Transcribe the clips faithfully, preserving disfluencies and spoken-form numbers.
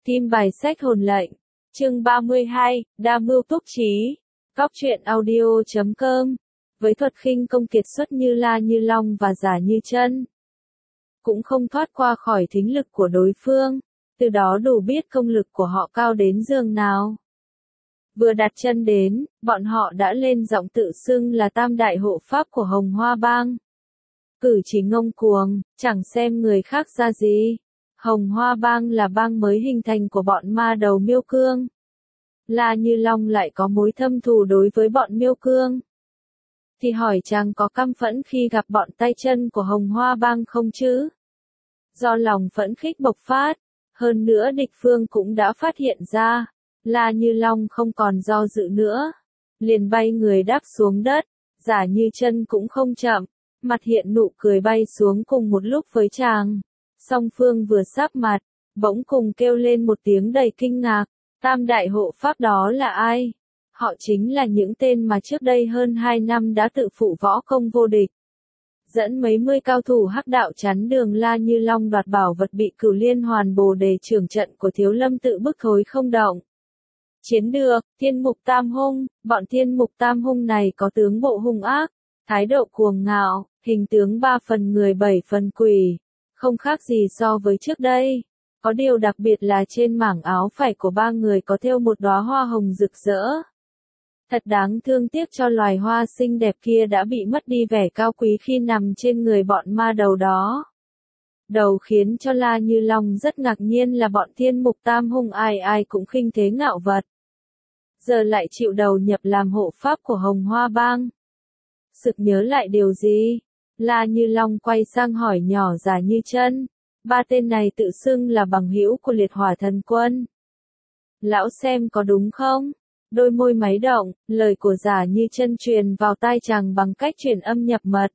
Kim bài sách hồn lệnh. Chương ba mươi hai, đa mưu túc trí. Cóc truyện audio chấm com. Với thuật khinh công kiệt xuất như La Như Long và Giả Như Chân, cũng không thoát qua khỏi thính lực của đối phương, từ đó đủ biết công lực của họ cao đến giường nào. Vừa đặt chân đến, bọn họ đã lên giọng tự xưng là tam đại hộ pháp của Hồng Hoa Bang. Cử chỉ ngông cuồng, chẳng xem người khác ra gì. Hồng Hoa Bang là bang mới hình thành của bọn ma đầu Miêu Cương. La Như Long lại có mối thâm thù đối với bọn Miêu Cương. Thì hỏi chàng có căm phẫn khi gặp bọn tay chân của Hồng Hoa Bang không chứ? Do lòng phẫn khích bộc phát, hơn nữa địch phương cũng đã phát hiện ra, La Như Long không còn do dự nữa, liền bay người đáp xuống đất. Giả Như Chân cũng không chậm, mặt hiện nụ cười bay xuống cùng một lúc với chàng. Song phương vừa sáp mặt, bỗng cùng kêu lên một tiếng đầy kinh ngạc, tam đại hộ pháp đó là ai? Họ chính là những tên mà trước đây hơn hai năm đã tự phụ võ công vô địch, dẫn mấy mươi cao thủ hắc đạo chắn đường La Như Long đoạt bảo vật bị Cửu Liên Hoàn Bồ Đề trưởng trận của Thiếu Lâm tự bức thối không động. Chiến được, Thiên Mục Tam Hung. Bọn Thiên Mục Tam Hung này có tướng bộ hung ác, thái độ cuồng ngạo, hình tướng ba phần người bảy phần quỷ, không khác gì so với trước đây. Có điều đặc biệt là trên mảng áo phải của ba người có thêu một đóa hoa hồng rực rỡ. Thật đáng thương tiếc cho loài hoa xinh đẹp kia đã bị mất đi vẻ cao quý khi nằm trên người bọn ma đầu đó. Đầu khiến cho La Như Long rất ngạc nhiên là bọn Thiên Mục Tam Hung ai ai cũng khinh thế ngạo vật, giờ lại chịu đầu nhập làm hộ pháp của Hồng Hoa Bang. Sực nhớ lại điều gì, La Như Long quay sang hỏi nhỏ Giả Như Chân, ba tên này tự xưng là bằng hữu của Liệt Hỏa Thần Quân. Lão xem có đúng không? Đôi môi máy động, lời của Giả Như Chân truyền vào tai chàng bằng cách truyền âm nhập mật.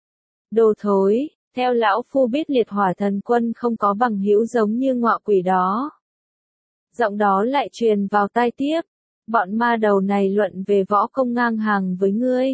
Đồ thối, theo lão phu biết Liệt Hỏa Thần Quân không có bằng hữu giống như ngọa quỷ đó. Giọng đó lại truyền vào tai tiếp, bọn ma đầu này luận về võ công ngang hàng với ngươi.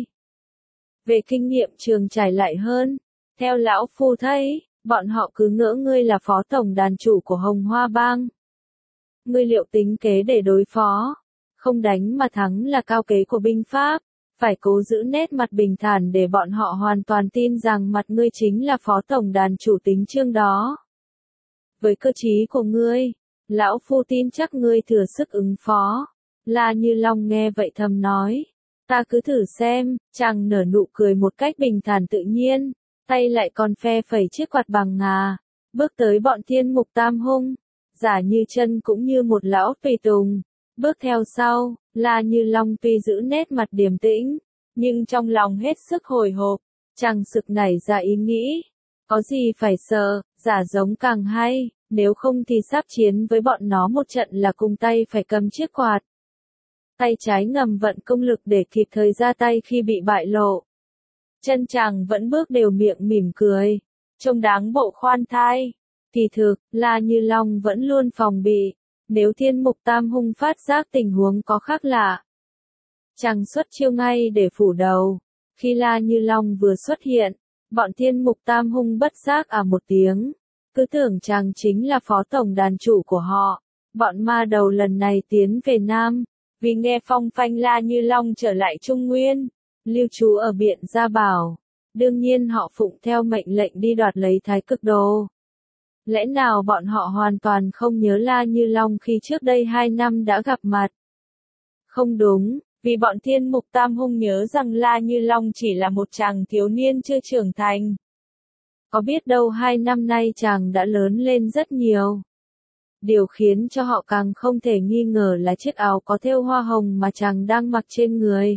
Về kinh nghiệm trường trải lại hơn, theo lão phu thấy, bọn họ cứ ngỡ ngươi là phó tổng đàn chủ của Hồng Hoa Bang. Ngươi liệu tính kế để đối phó, không đánh mà thắng là cao kế của binh pháp, phải cố giữ nét mặt bình thản để bọn họ hoàn toàn tin rằng mặt ngươi chính là phó tổng đàn chủ tính chương đó. Với cơ trí của ngươi, lão phu tin chắc ngươi thừa sức ứng phó. La Như Long nghe vậy thầm nói, ta cứ thử xem. Chàng nở nụ cười một cách bình thản tự nhiên, tay lại còn phe phẩy chiếc quạt bằng ngà, bước tới bọn Thiên Mục Tam Hung. Giả Như Chân cũng như một lão tùy tùng, bước theo sau. La Như Long tuy giữ nét mặt điềm tĩnh, nhưng trong lòng hết sức hồi hộp, chàng sực nảy ra ý nghĩ, có gì phải sợ, giả giống càng hay, nếu không thì sắp chiến với bọn nó một trận là cùng tay phải cầm chiếc quạt. Tay trái ngầm vận công lực để kịp thời ra tay khi bị bại lộ. Chân chàng vẫn bước đều miệng mỉm cười, trông đáng bộ khoan thai. Kỳ thực, La Như Long vẫn luôn phòng bị, nếu Thiên Mục Tam Hung phát giác tình huống có khác lạ, chàng xuất chiêu ngay để phủ đầu. Khi La Như Long vừa xuất hiện, bọn Thiên Mục Tam Hung bất giác à một tiếng, cứ tưởng chàng chính là phó tổng đàn chủ của họ. Bọn ma đầu lần này tiến về Nam, vì nghe phong phanh La Như Long trở lại Trung Nguyên, lưu trú ở Biện Gia Bảo, đương nhiên họ phụng theo mệnh lệnh đi đoạt lấy Thái Cực Đồ. Lẽ nào bọn họ hoàn toàn không nhớ La Như Long khi trước đây hai năm đã gặp mặt? Không đúng, vì bọn Thiên Mục Tam Hung nhớ rằng La Như Long chỉ là một chàng thiếu niên chưa trưởng thành. Có biết đâu hai năm nay chàng đã lớn lên rất nhiều. Điều khiến cho họ càng không thể nghi ngờ là chiếc áo có thêu hoa hồng mà chàng đang mặc trên người,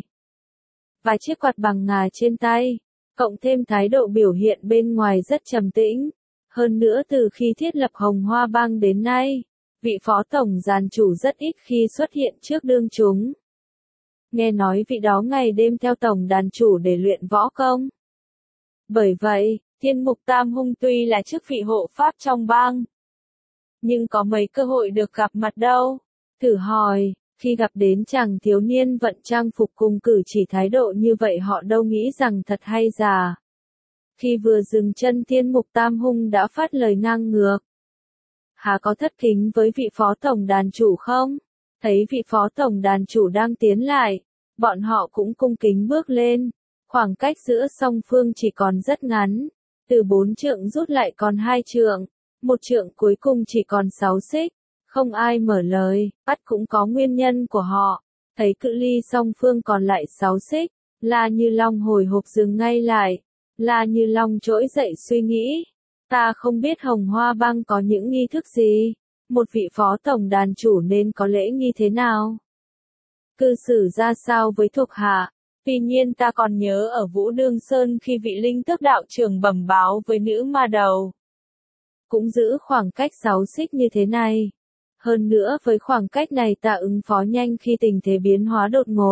và chiếc quạt bằng ngà trên tay, cộng thêm thái độ biểu hiện bên ngoài rất trầm tĩnh. Hơn nữa từ khi thiết lập Hồng Hoa Bang đến nay, vị phó tổng giàn chủ rất ít khi xuất hiện trước đương chúng. Nghe nói vị đó ngày đêm theo tổng đàn chủ để luyện võ công. Bởi vậy, Thiên Mục Tam Hung tuy là chức vị hộ pháp trong bang, nhưng có mấy cơ hội được gặp mặt đâu. Thử hỏi, khi gặp đến chàng thiếu niên vận trang phục cùng cử chỉ thái độ như vậy họ đâu nghĩ rằng thật hay giả. Khi vừa dừng chân Thiên Mục Tam Hung đã phát lời ngang ngược. Hà có thất kính với vị phó tổng đàn chủ không? Thấy vị phó tổng đàn chủ đang tiến lại, bọn họ cũng cung kính bước lên. Khoảng cách giữa song phương chỉ còn rất ngắn, từ bốn trượng rút lại còn hai trượng, một trượng cuối cùng chỉ còn sáu xích. Không ai mở lời, bắt cũng có nguyên nhân của họ. Thấy cự ly song phương còn lại sáu xích, La Như Long hồi hộp dừng ngay lại. La Như Long trỗi dậy suy nghĩ, ta không biết Hồng Hoa Bang có những nghi thức gì, một vị phó tổng đàn chủ nên có lễ nghi thế nào, cư xử ra sao với thuộc hạ. Tuy nhiên ta còn nhớ ở Vũ Đương Sơn khi vị linh tước đạo trưởng bẩm báo với nữ ma đầu, cũng giữ khoảng cách sáu xích như thế này. Hơn nữa với khoảng cách này ta ứng phó nhanh khi tình thế biến hóa đột ngột.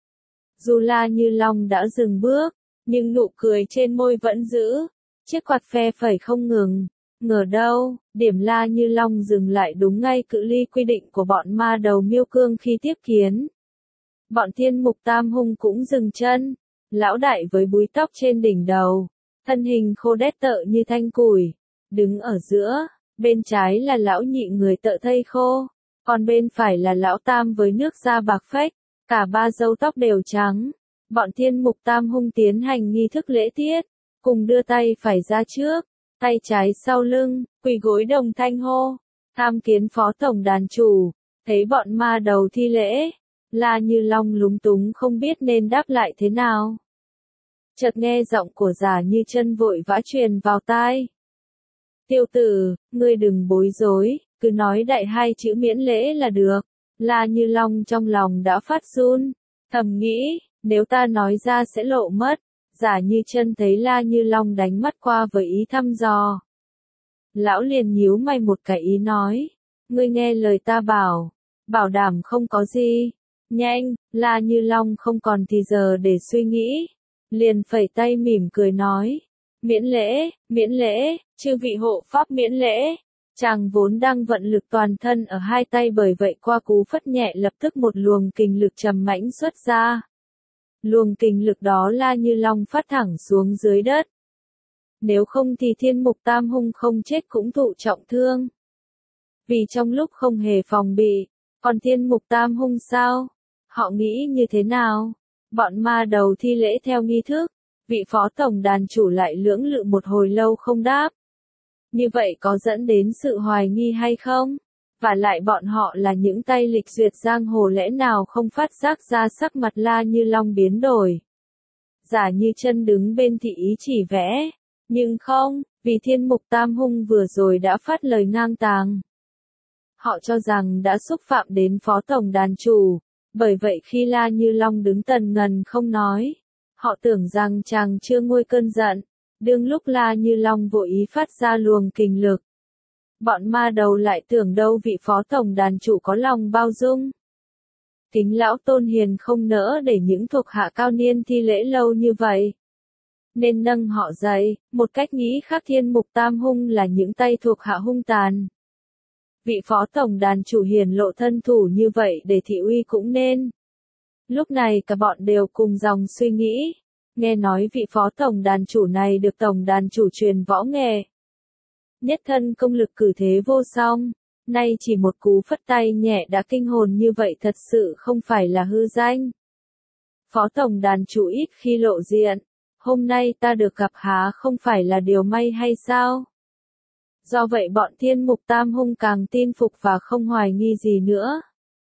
Dù La Như Long đã dừng bước, nhưng nụ cười trên môi vẫn giữ, chiếc quạt phe phẩy không ngừng. Ngờ đâu, điểm La Như Long dừng lại đúng ngay cự ly quy định của bọn ma đầu Miêu Cương khi tiếp kiến. Bọn Thiên Mục Tam Hung cũng dừng chân, lão đại với búi tóc trên đỉnh đầu, thân hình khô đét tợ như thanh củi, đứng ở giữa, bên trái là lão nhị người tợ thây khô, còn bên phải là lão tam với nước da bạc phách, cả ba râu tóc đều trắng. Bọn Thiên Mục Tam Hung tiến hành nghi thức lễ tiết, cùng đưa tay phải ra trước, tay trái sau lưng, quỳ gối đồng thanh hô, tham kiến phó tổng đàn chủ. Thấy bọn ma đầu thi lễ, La Như Long lúng túng không biết nên đáp lại thế nào. Chợt nghe giọng của Giả Như Chân vội vã truyền vào tai. Tiêu tử, ngươi đừng bối rối, cứ nói đại hai chữ miễn lễ là được. La Như Long trong lòng đã phát run, thầm nghĩ, nếu ta nói ra sẽ lộ mất. Giả Như Chân thấy La Như Long đánh mắt qua với ý thăm dò. Lão liền nhíu mày một cái ý nói, ngươi nghe lời ta bảo, bảo đảm không có gì. Nhanh, La Như Long không còn thì giờ để suy nghĩ, liền phẩy tay mỉm cười nói, miễn lễ, miễn lễ, chư vị hộ pháp miễn lễ. Chàng vốn đang vận lực toàn thân ở hai tay, bởi vậy qua cú phất nhẹ lập tức một luồng kình lực trầm mãnh xuất ra. Luồng kình lực đó La Như Long phát thẳng xuống dưới đất. Nếu không thì Thiên Mục Tam Hung không chết cũng thụ trọng thương. Vì trong lúc không hề phòng bị, còn Thiên Mục Tam Hung sao? Họ nghĩ như thế nào? Bọn ma đầu thi lễ theo nghi thức, vị phó tổng đàn chủ lại lưỡng lự một hồi lâu không đáp. Như vậy có dẫn đến sự hoài nghi hay không? Và lại bọn họ là những tay lịch duyệt giang hồ, lẽ nào không phát giác ra sắc mặt La Như Long biến đổi. Giả Như Chân đứng bên thì ý chỉ vẽ, nhưng không, vì Thiên Mục Tam Hung vừa rồi đã phát lời ngang tàng. Họ cho rằng đã xúc phạm đến phó tổng đàn chủ, bởi vậy khi La Như Long đứng tần ngần không nói, họ tưởng rằng chàng chưa nguôi cơn giận. Đương lúc La Như Long vội ý phát ra luồng kình lực, bọn ma đầu lại tưởng đâu vị phó tổng đàn chủ có lòng bao dung. Kính lão tôn hiền không nỡ để những thuộc hạ cao niên thi lễ lâu như vậy, nên nâng họ dậy. Một cách nghĩ khác, Thiên Mục Tam Hung là những tay thuộc hạ hung tàn. Vị phó tổng đàn chủ hiển lộ thân thủ như vậy để thị uy cũng nên. Lúc này cả bọn đều cùng dòng suy nghĩ. Nghe nói vị phó tổng đàn chủ này được tổng đàn chủ truyền võ nghệ. Nhất thân công lực cử thế vô song, nay chỉ một cú phất tay nhẹ đã kinh hồn như vậy thật sự không phải là hư danh. Phó tổng đàn chủ ít khi lộ diện, hôm nay ta được gặp há không phải là điều may hay sao? Do vậy bọn Thiên Mục Tam Hung càng tin phục và không hoài nghi gì nữa.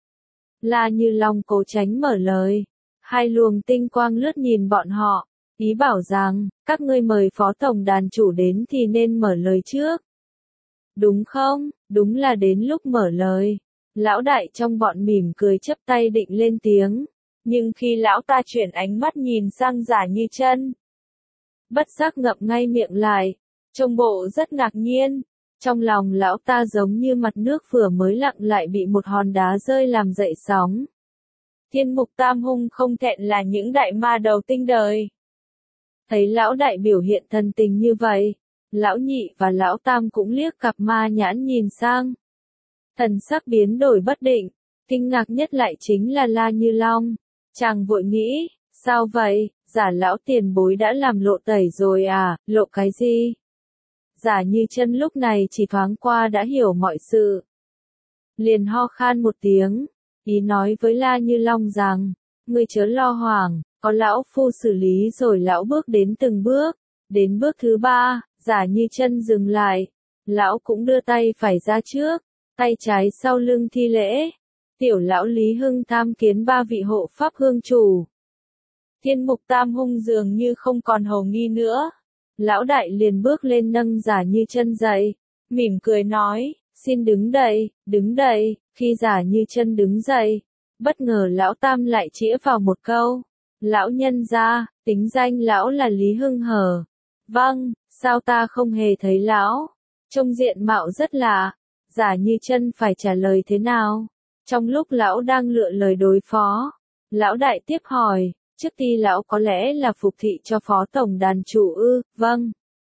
La Như Long cố tránh mở lời. Hai luồng tinh quang lướt nhìn bọn họ, ý bảo rằng, các ngươi mời phó tổng đàn chủ đến thì nên mở lời trước. Đúng không? Đúng là đến lúc mở lời. Lão đại trong bọn mỉm cười chắp tay định lên tiếng, nhưng khi lão ta chuyển ánh mắt nhìn sang Giả Như Chân, bất giác ngậm ngay miệng lại, trông bộ rất ngạc nhiên. Trong lòng lão ta giống như mặt nước vừa mới lặng lại bị một hòn đá rơi làm dậy sóng. Thiên Mục Tam Hung không thẹn là những đại ma đầu tinh đời. Thấy lão đại biểu hiện thần tình như vậy, lão nhị và lão tam cũng liếc cặp ma nhãn nhìn sang. Thần sắc biến đổi bất định, kinh ngạc nhất lại chính là La Như Long. Chàng vội nghĩ, sao vậy, Giả lão tiền bối đã làm lộ tẩy rồi à, lộ cái gì? Giả Như Chân lúc này chỉ thoáng qua đã hiểu mọi sự. Liền ho khan một tiếng, ý nói với La Như Long rằng, ngươi chớ lo hoảng, có lão phu xử lý rồi. Lão bước đến từng bước, đến bước thứ ba, Giả Như Chân dừng lại, lão cũng đưa tay phải ra trước, tay trái sau lưng thi lễ. Tiểu lão Lý Hưng tham kiến ba vị hộ pháp hương chủ. Thiên Mục Tam Hung dường như không còn hầu nghi nữa. Lão đại liền bước lên nâng Giả Như Chân dậy, mỉm cười nói, xin đứng dậy, đứng dậy. Khi Giả Như Chân đứng dậy, bất ngờ lão tam lại chĩa vào một câu, lão nhân gia, tính danh lão là Lý Hưng hờ. Vâng, sao ta không hề thấy lão? Trông diện mạo rất lạ. Giả Như Chân phải trả lời thế nào? Trong lúc lão đang lựa lời đối phó, lão đại tiếp hỏi, trước ti lão có lẽ là phục thị cho phó tổng đàn chủ ư? Vâng.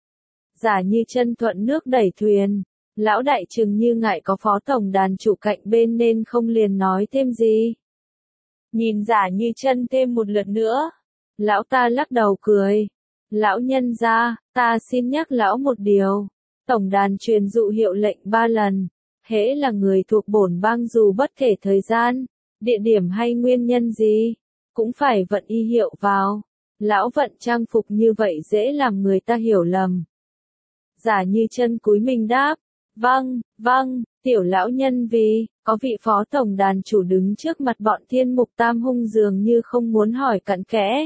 Giả Như Chân thuận nước đẩy thuyền, lão đại chừng như ngại có phó tổng đàn chủ cạnh bên nên không liền nói thêm gì. Nhìn Giả Như Chân thêm một lượt nữa, lão ta lắc đầu cười. Lão nhân gia, ta xin nhắc lão một điều. Tổng đàn truyền dụ hiệu lệnh ba lần. Hễ là người thuộc bổn bang dù bất kể thời gian, địa điểm hay nguyên nhân gì, cũng phải vận y hiệu vào. Lão vận trang phục như vậy dễ làm người ta hiểu lầm. Giả Như Chân cúi mình đáp, vâng, vâng, tiểu lão nhân vì, có vị phó tổng đàn chủ đứng trước mặt bọn Thiên Mục Tam Hung dường như không muốn hỏi cặn kẽ.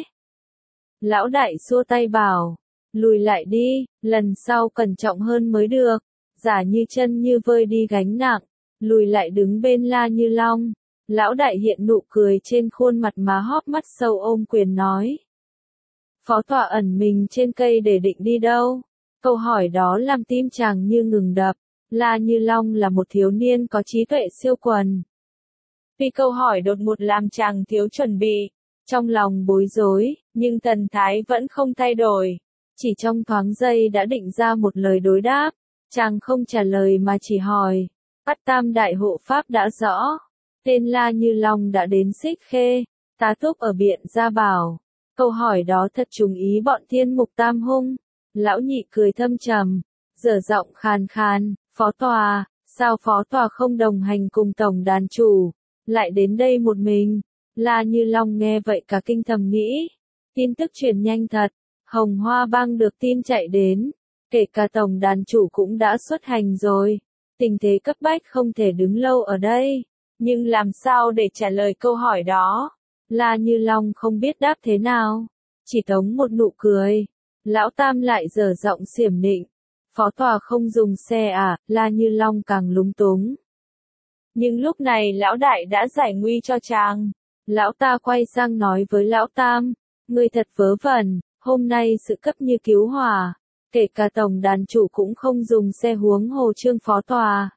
Lão đại xua tay bảo, lùi lại đi, lần sau cẩn trọng hơn mới được. Giả Như Chân như vơi đi gánh nặng, lùi lại đứng bên La Như Long. Lão đại hiện nụ cười trên khuôn mặt má hóp mắt sâu ôm quyền nói. Phó tọa ẩn mình trên cây để định đi đâu? Câu hỏi đó làm tim chàng như ngừng đập. La Như Long là một thiếu niên có trí tuệ siêu quần. Vì câu hỏi đột ngột làm chàng thiếu chuẩn bị, trong lòng bối rối, nhưng thần thái vẫn không thay đổi. Chỉ trong thoáng giây đã định ra một lời đối đáp. Chàng không trả lời mà chỉ hỏi. Bát Tam đại hộ pháp đã rõ. Tên La Như Long đã đến Xích Khê, tá túc ở Biện Gia Bảo. Câu hỏi đó thật trùng ý bọn Thiên Mục Tam Hung. Lão nhị cười thâm trầm, dở giọng khàn khàn, phó tòa, sao phó tòa không đồng hành cùng tổng đàn chủ, lại đến đây một mình. La Như Long nghe vậy cả kinh thầm nghĩ. Tin tức truyền nhanh thật, Hồng Hoa Bang được tin chạy đến. Kể cả tổng đàn chủ cũng đã xuất hành rồi. Tình thế cấp bách không thể đứng lâu ở đây. Nhưng làm sao để trả lời câu hỏi đó? La Như Long không biết đáp thế nào. Chỉ tống một nụ cười. Lão Tam lại dở giọng xiểm nịnh. Phó tòa không dùng xe à? La Như Long càng lúng túng. Nhưng lúc này lão đại đã giải nguy cho chàng. Lão ta quay sang nói với lão Tam. Ngươi thật vớ vẩn, hôm nay sự cấp như cứu hỏa. Kể cả tổng đàn chủ cũng không dùng xe huống hồ Trương phó tòa.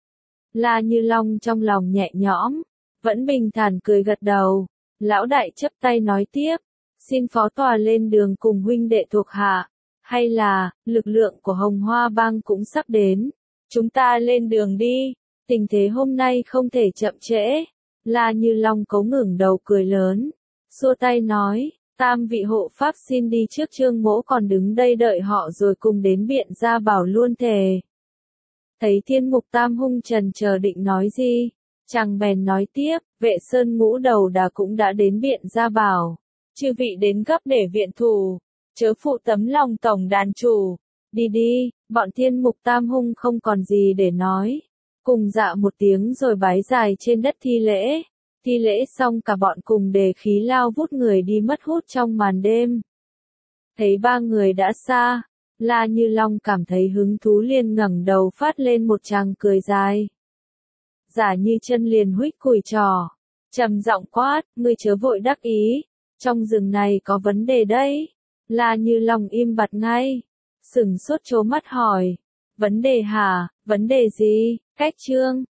La Như Long trong lòng nhẹ nhõm, vẫn bình thản cười gật đầu. Lão đại chấp tay nói tiếp, xin phó tòa lên đường cùng huynh đệ thuộc hạ, hay là, lực lượng của Hồng Hoa Bang cũng sắp đến. Chúng ta lên đường đi, tình thế hôm nay không thể chậm trễ. La Như Long cấu ngẩng đầu cười lớn, xua tay nói. Tam vị hộ pháp xin đi trước, Trương Mỗ còn đứng đây đợi họ rồi cùng đến Biện Gia Bảo luôn thề. Thấy Thiên Mục Tam Hung trần chờ định nói gì, chàng bèn nói tiếp, Vệ Sơn Ngũ Đầu Đà cũng đã đến Biện Gia Bảo. Chư vị đến gấp để viện thủ, chớ phụ tấm lòng tổng đàn chủ. Đi đi, bọn Thiên Mục Tam Hung không còn gì để nói. Cùng dạ một tiếng rồi bái dài trên đất thi lễ. Thi lễ xong cả bọn cùng đề khí lao vút người đi mất hút trong màn đêm. Thấy ba người đã xa, La Như Long cảm thấy hứng thú liền ngẩng đầu phát lên một tràng cười dài. Giả Như Chân liền huých cùi trò, trầm giọng quát, ngươi chớ vội đắc ý, trong rừng này có vấn đề đấy. La Như Long im bặt ngay, sửng sốt trố mắt hỏi, vấn đề hả, vấn đề gì? Cách Trương